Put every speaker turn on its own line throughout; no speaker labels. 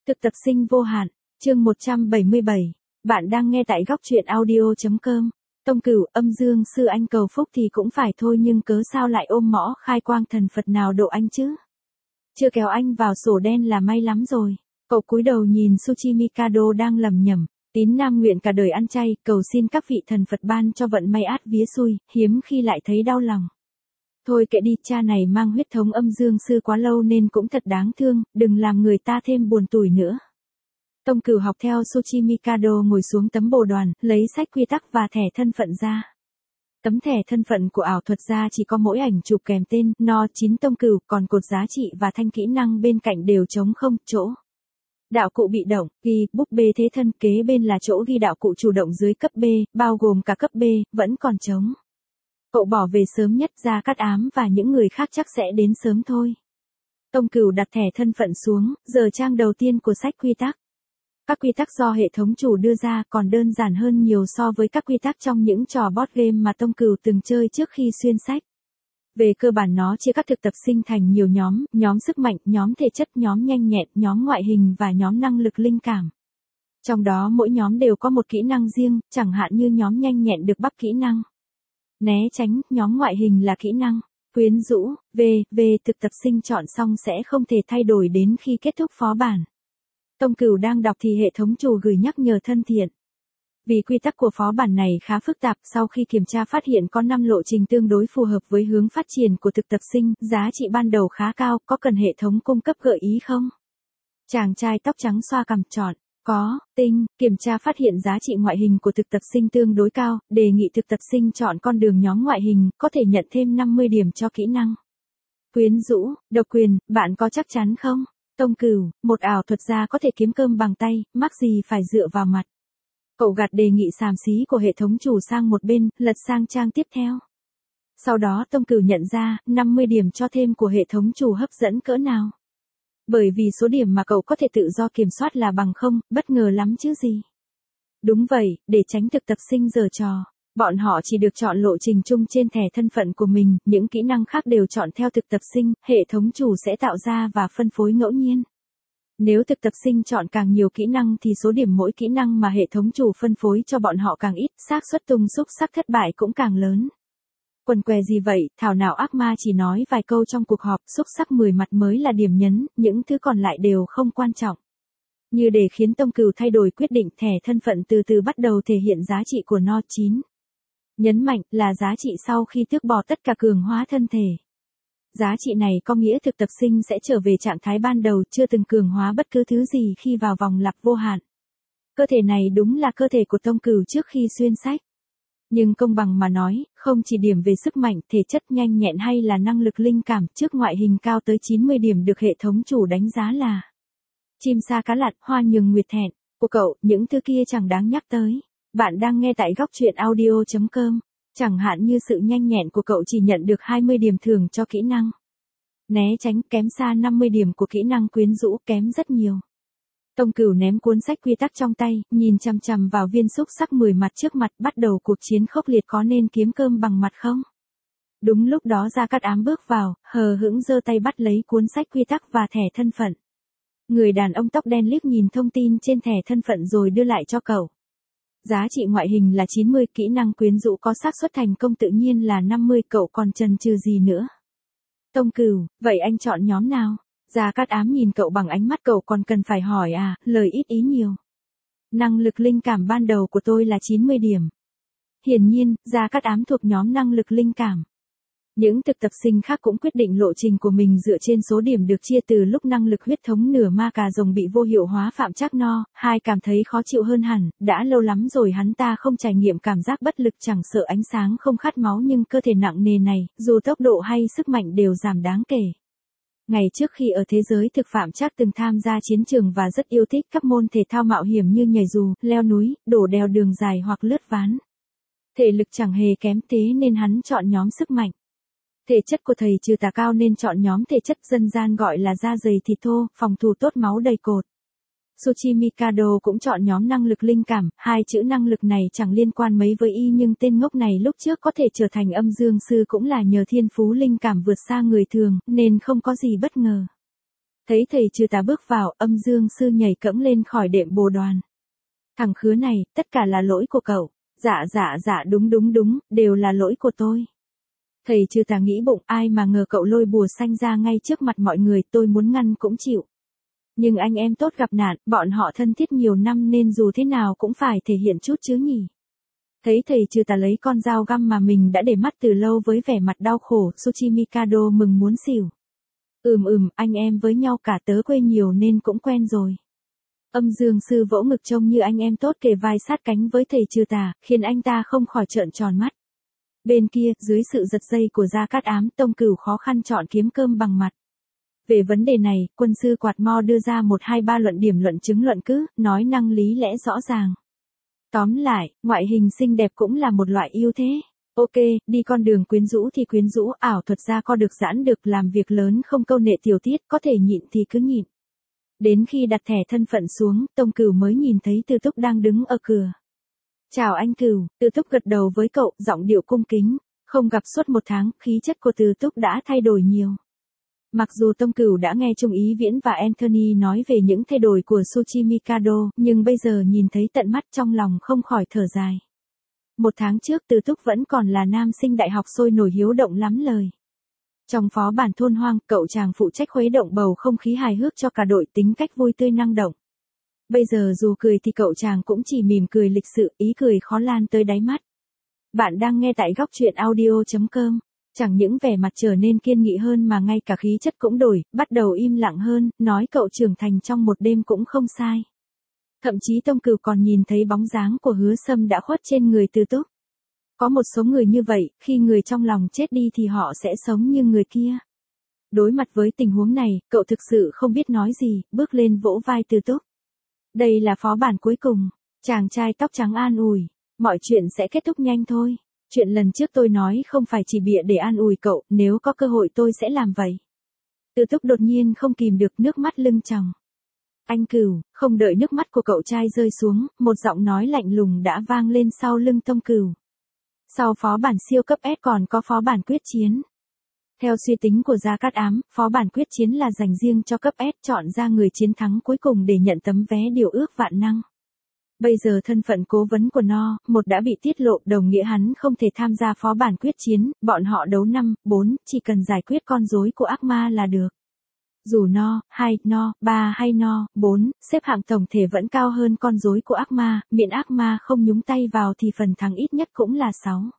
Thực tập sinh vô hạn, chương 177. Bạn đang nghe tại góc truyện audio.com. Tông Cửu, âm dương sư anh cầu phúc thì cũng phải thôi, nhưng cớ sao lại ôm mõ khai quang thần Phật nào độ anh chứ? Chưa kéo anh vào sổ đen là may lắm rồi. Cậu cúi đầu nhìn Suchi Mikado đang lẩm nhẩm, tín nam nguyện cả đời ăn chay, cầu xin các vị thần Phật ban cho vận may át vía xui, hiếm khi lại thấy đau lòng. Thôi kệ đi, cha này mang huyết thống âm dương sư quá lâu nên cũng thật đáng thương, đừng làm người ta thêm buồn tủi nữa. Tông Cửu học theo Suchi Mikado ngồi xuống tấm bồ đoàn, lấy sách quy tắc và thẻ thân phận ra. Tấm thẻ thân phận của ảo thuật gia chỉ có mỗi ảnh chụp kèm tên, No 9 Tông Cửu, còn cột giá trị và thanh kỹ năng bên cạnh đều trống không, chỗ. Đạo cụ bị động, ghi, búp bê thế thân, kế bên là chỗ ghi đạo cụ chủ động dưới cấp B, bao gồm cả cấp B, vẫn còn trống. Cậu bỏ về sớm nhất, Gia Cát Ám và những người khác chắc sẽ đến sớm thôi. Tông Cửu đặt thẻ thân phận xuống, giờ trang đầu tiên của sách quy tắc. Các quy tắc do hệ thống chủ đưa ra còn đơn giản hơn nhiều so với các quy tắc trong những trò board game mà Tông Cửu từng chơi trước khi xuyên sách. Về cơ bản nó chia các thực tập sinh thành nhiều nhóm sức mạnh, nhóm thể chất, nhóm nhanh nhẹn, nhóm ngoại hình và nhóm năng lực linh cảm. Trong đó mỗi nhóm đều có một kỹ năng riêng, chẳng hạn như nhóm nhanh nhẹn được bắp kỹ năng né tránh, nhóm ngoại hình là kỹ năng quyến rũ, thực tập sinh chọn xong sẽ không thể thay đổi đến khi kết thúc phó bản. Tông Cửu đang đọc thì hệ thống chủ gửi nhắc nhở thân thiện. Vì quy tắc của phó bản này khá phức tạp, sau khi kiểm tra phát hiện có 5 lộ trình tương đối phù hợp với hướng phát triển của thực tập sinh, giá trị ban đầu khá cao, có cần hệ thống cung cấp gợi ý không? Chàng trai tóc trắng xoa cằm chọn. Có, tinh, kiểm tra phát hiện giá trị ngoại hình của thực tập sinh tương đối cao, đề nghị thực tập sinh chọn con đường nhóm ngoại hình, có thể nhận thêm 50 điểm cho kỹ năng quyến rũ, độc quyền, bạn có chắc chắn không? Tông Cửu, một ảo thuật gia có thể kiếm cơm bằng tay, mắc gì phải dựa vào mặt. Cậu gạt đề nghị xàm xí của hệ thống chủ sang một bên, lật sang trang tiếp theo. Sau đó Tông Cửu nhận ra, 50 điểm cho thêm của hệ thống chủ hấp dẫn cỡ nào. Bởi vì số điểm mà cậu có thể tự do kiểm soát là bằng 0, bất ngờ lắm chứ gì. Đúng vậy, để tránh thực tập sinh giở trò, bọn họ chỉ được chọn lộ trình chung trên thẻ thân phận của mình, những kỹ năng khác đều chọn theo thực tập sinh, hệ thống chủ sẽ tạo ra và phân phối ngẫu nhiên. Nếu thực tập sinh chọn càng nhiều kỹ năng thì số điểm mỗi kỹ năng mà hệ thống chủ phân phối cho bọn họ càng ít, xác suất tung xúc sắc thất bại cũng càng lớn. Quần què gì vậy, thảo nào ác ma chỉ nói vài câu trong cuộc họp, xúc sắc 10 mặt mới là điểm nhấn, những thứ còn lại đều không quan trọng. Như để khiến Tông Cửu thay đổi quyết định, thẻ thân phận từ từ bắt đầu thể hiện giá trị của No 9. Nhấn mạnh là giá trị sau khi tước bỏ tất cả cường hóa thân thể. Giá trị này có nghĩa thực tập sinh sẽ trở về trạng thái ban đầu, chưa từng cường hóa bất cứ thứ gì khi vào vòng lặp vô hạn. Cơ thể này đúng là cơ thể của Tông Cửu trước khi xuyên sách. Nhưng công bằng mà nói, không chỉ điểm về sức mạnh, thể chất nhanh nhẹn hay là năng lực linh cảm, trước ngoại hình cao tới 90 điểm được hệ thống chủ đánh giá là chim sa cá lặn, hoa nhường nguyệt thẹn. Của cậu, những thứ kia chẳng đáng nhắc tới. Bạn đang nghe tại góc truyện audio.com. Chẳng hạn như sự nhanh nhẹn của cậu chỉ nhận được 20 điểm thưởng cho kỹ năng né tránh, kém xa 50 điểm của kỹ năng quyến rũ, kém rất nhiều. Tông Cửu ném cuốn sách quy tắc trong tay, nhìn chằm chằm vào viên xúc sắc 10 mặt trước mặt, bắt đầu cuộc chiến khốc liệt, có nên kiếm cơm bằng mặt không? Đúng lúc đó Gia Cát Ám bước vào, hờ hững giơ tay bắt lấy cuốn sách quy tắc và thẻ thân phận. Người đàn ông tóc đen liếc nhìn thông tin trên thẻ thân phận rồi đưa lại cho cậu. Giá trị ngoại hình là 90, kỹ năng quyến rũ có xác suất thành công tự nhiên là 50, cậu còn chần chừ gì nữa? Tông Cửu, vậy anh chọn nhóm nào? Gia Cát Ám nhìn cậu bằng ánh mắt cậu còn cần phải hỏi à, lời ít ý nhiều. Năng lực linh cảm ban đầu của tôi là 90 điểm. Hiển nhiên, Gia Cát Ám thuộc nhóm năng lực linh cảm. Những thực tập sinh khác cũng quyết định lộ trình của mình dựa trên số điểm được chia từ lúc năng lực huyết thống nửa ma cà rồng bị vô hiệu hóa. Phạm Trác No, hai cảm thấy khó chịu hơn hẳn, đã lâu lắm rồi hắn ta không trải nghiệm cảm giác bất lực, chẳng sợ ánh sáng, không khát máu, nhưng cơ thể nặng nề này, dù tốc độ hay sức mạnh đều giảm đáng kể. Ngày trước khi ở thế giới thực, Phạm Trác từng tham gia chiến trường và rất yêu thích các môn thể thao mạo hiểm như nhảy dù, leo núi, đổ đèo đường dài hoặc lướt ván. Thể lực chẳng hề kém, thế nên hắn chọn nhóm sức mạnh. Thể chất của thầy trừ tà cao nên chọn nhóm thể chất, dân gian gọi là da dày thịt thô, phòng thủ tốt, máu đầy cột. Suchi Mikado cũng chọn nhóm năng lực linh cảm, hai chữ năng lực này chẳng liên quan mấy với y, nhưng tên ngốc này lúc trước có thể trở thành âm dương sư cũng là nhờ thiên phú linh cảm vượt xa người thường, nên không có gì bất ngờ. Thấy thầy trừ tà bước vào, âm dương sư nhảy cẫng lên khỏi đệm bồ đoàn. Thằng khứa này, tất cả là lỗi của cậu. Dạ đúng, đều là lỗi của tôi. Thầy trừ tà nghĩ bụng, ai mà ngờ cậu lôi bùa xanh ra ngay trước mặt mọi người, tôi muốn ngăn cũng chịu. Nhưng anh em tốt gặp nạn, bọn họ thân thiết nhiều năm nên dù thế nào cũng phải thể hiện chút chứ nhỉ. Thấy thầy trừ tà lấy con dao găm mà mình đã để mắt từ lâu với vẻ mặt đau khổ, Tsuchimikado mừng muốn xỉu. Anh em với nhau cả tớ quê nhiều nên cũng quen rồi. Âm dương sư vỗ ngực trông như anh em tốt kề vai sát cánh với thầy trừ tà, khiến anh ta không khỏi trợn tròn mắt. Bên kia, dưới sự giật dây của Gia Cát Ám, Tông Cửu khó khăn chọn kiếm cơm bằng mặt. Về vấn đề này, quân sư Quạt Mo đưa ra 1-2-3 luận điểm luận chứng luận cứ, nói năng lý lẽ rõ ràng. Tóm lại, ngoại hình xinh đẹp cũng là một loại ưu thế. Ok, đi con đường quyến rũ thì quyến rũ, ảo thuật ra co được giãn được, làm việc lớn không câu nệ tiểu tiết, có thể nhịn thì cứ nhịn. Đến khi đặt thẻ thân phận xuống, Tông Cửu mới nhìn thấy Tư Túc đang đứng ở cửa. Chào anh Cửu, Tư Túc gật đầu với cậu, giọng điệu cung kính. Không gặp suốt 1 tháng, khí chất của Tư Túc đã thay đổi nhiều. Mặc dù Tông Cửu đã nghe Trung Ý Viễn và Anthony nói về những thay đổi của Tsuchimikado, nhưng bây giờ nhìn thấy tận mắt trong lòng không khỏi thở dài. 1 tháng trước Tư Túc vẫn còn là nam sinh đại học sôi nổi hiếu động lắm lời. Trong phó bản thôn hoang, cậu chàng phụ trách khuấy động bầu không khí hài hước cho cả đội, tính cách vui tươi năng động. Bây giờ dù cười thì cậu chàng cũng chỉ mỉm cười lịch sự, ý cười khó lan tới đáy mắt. Bạn đang nghe tại góc truyện audio.com. Chẳng những vẻ mặt trở nên kiên nghị hơn mà ngay cả khí chất cũng đổi, bắt đầu im lặng hơn, nói cậu trưởng thành trong một đêm cũng không sai. Thậm chí Tông Cửu còn nhìn thấy bóng dáng của Hứa Sâm đã khuất trên người Tư Túc. Có một số người như vậy, khi người trong lòng chết đi thì họ sẽ sống như người kia. Đối mặt với tình huống này, cậu thực sự không biết nói gì, bước lên vỗ vai Tư Túc. Đây là phó bản cuối cùng, chàng trai tóc trắng an ủi, mọi chuyện sẽ kết thúc nhanh thôi. Chuyện lần trước tôi nói không phải chỉ bịa để an ủi cậu, nếu có cơ hội tôi sẽ làm vậy. Tư Túc đột nhiên không kìm được nước mắt lưng tròng. Anh Cửu, không đợi nước mắt của cậu trai rơi xuống, một giọng nói lạnh lùng đã vang lên sau lưng Tông Cửu. Sau phó bản siêu cấp S còn có phó bản quyết chiến. Theo suy tính của Gia Cát Ám, phó bản quyết chiến là dành riêng cho cấp S, chọn ra người chiến thắng cuối cùng để nhận tấm vé điều ước vạn năng. Bây giờ thân phận cố vấn của No.1 đã bị tiết lộ, đồng nghĩa hắn không thể tham gia phó bản quyết chiến, bọn họ đấu 5-4, chỉ cần giải quyết con rối của ác ma là được. Dù No.2, No.3 hay No.4, xếp hạng tổng thể vẫn cao hơn con rối của ác ma, miễn ác ma không nhúng tay vào thì phần thắng ít nhất cũng là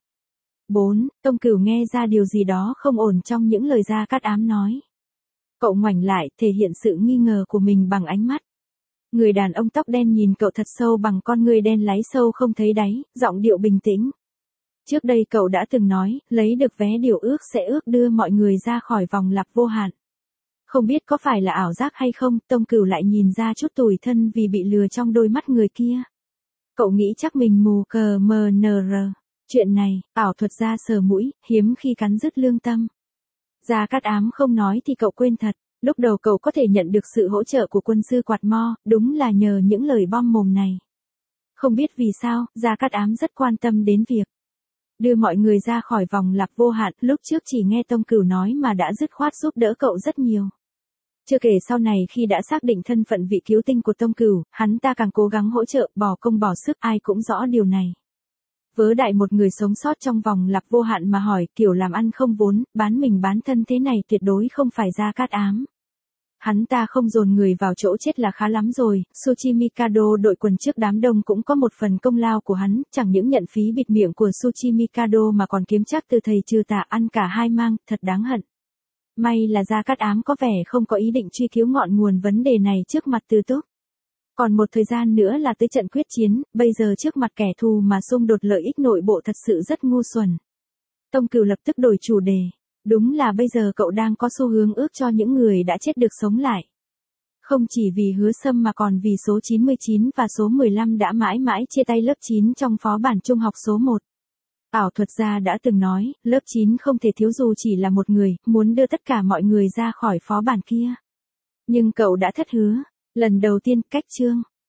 6-4. Tông Cửu nghe ra điều gì đó không ổn trong những lời Gia Cát Ám nói. Cậu ngoảnh lại, thể hiện sự nghi ngờ của mình bằng ánh mắt. Người đàn ông tóc đen nhìn cậu thật sâu bằng con ngươi đen láy sâu không thấy đáy, giọng điệu bình tĩnh. Trước đây cậu đã từng nói, lấy được vé điều ước sẽ ước đưa mọi người ra khỏi vòng lặp vô hạn. Không biết có phải là ảo giác hay không, Tông Cửu lại nhìn ra chút tủi thân vì bị lừa trong đôi mắt người kia. Cậu nghĩ chắc mình mù cờ mờ nờ rờ. Chuyện này, ảo thuật ra sờ mũi, hiếm khi cắn rứt lương tâm. Gia Cát Ám không nói thì cậu quên thật. Lúc đầu cậu có thể nhận được sự hỗ trợ của quân sư Quạt Mo, đúng là nhờ những lời bom mồm này. Không biết vì sao, Gia Cát Ám rất quan tâm đến việc đưa mọi người ra khỏi vòng lặp vô hạn, lúc trước chỉ nghe Tông Cửu nói mà đã dứt khoát giúp đỡ cậu rất nhiều. Chưa kể sau này khi đã xác định thân phận vị cứu tinh của Tông Cửu, hắn ta càng cố gắng hỗ trợ, bỏ công bỏ sức, ai cũng rõ điều này. Vớ đại một người sống sót trong vòng lặp vô hạn mà hỏi, kiểu làm ăn không vốn, bán mình bán thân thế này tuyệt đối không phải Gia Cát Ám. Hắn ta không dồn người vào chỗ chết là khá lắm rồi, Tsuchimikado đội quần trước đám đông cũng có một phần công lao của hắn, chẳng những nhận phí bịt miệng của Tsuchimikado mà còn kiếm chắc từ thầy trừ tà, ăn cả hai mang, thật đáng hận. May là Gia Cát Ám có vẻ không có ý định truy cứu ngọn nguồn vấn đề này trước mặt Tư Túc. Còn một thời gian nữa là tới trận quyết chiến, bây giờ trước mặt kẻ thù mà xung đột lợi ích nội bộ thật sự rất ngu xuẩn. Tông Cửu lập tức đổi chủ đề. Đúng là bây giờ cậu đang có xu hướng ước cho những người đã chết được sống lại. Không chỉ vì Hứa Sâm mà còn vì số 99 và số 15 đã mãi mãi chia tay lớp 9 trong phó bản trung học số 1. Ảo thuật gia đã từng nói, lớp 9 không thể thiếu dù chỉ là một người, muốn đưa tất cả mọi người ra khỏi phó bản kia. Nhưng cậu đã thất hứa. Lần đầu tiên, cách chương.